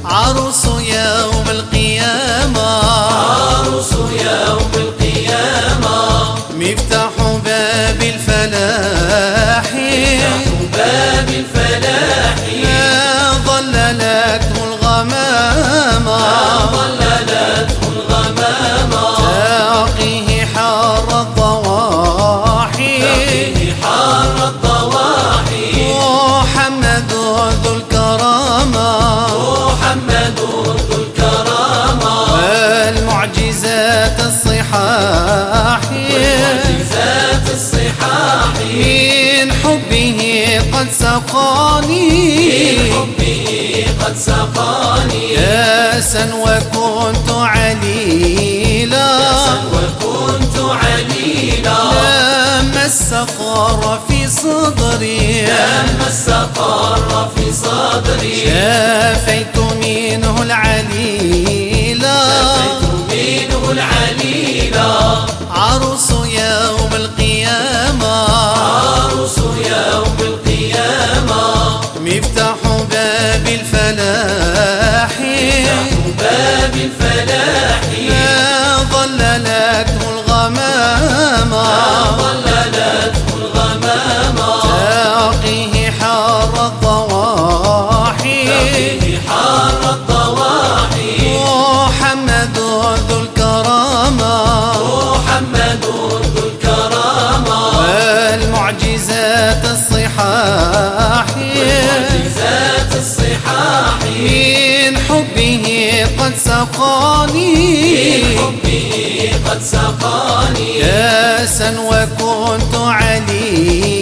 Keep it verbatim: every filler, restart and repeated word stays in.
عروس يوم القيامة، عروس يوم القيامة، مفتاح باب الفلاح، مفتاح باب الفلاح، ما ظللته الغمامة، ما ظللته الغمامة، تقيه حار الضواحي، تقيه حار الضواحي، محمد ذو الكرامة، محمد ذو الكرامة، والمعجزات الصحاح، والمعجزات الصحاح، من حبه قد سقاني، من حبه قد سقاني، كاسا وكنت عليلا، كاسا وكنت عليلا، لما استقر في صدري، لما استقر في صدري، شافيت منه العليلا، شفيت منه العليلا، عروس يوم القيامة، عروس يوم القيامة، مفتاح باب الفلاح، مفتاح باب الفلاح، ما ظللته الغمامة، ما ظللته الغمامة، تقيه حار الضواحي، تقيه حار الضواحي، محمد ذو الكرامة، محمد ذو الكرامة، والمعجزات الصحاح، والمعجزات الصحاح، من حبه قد سقاني، من حبه قد سقاني، كاسا وكنت عليلا،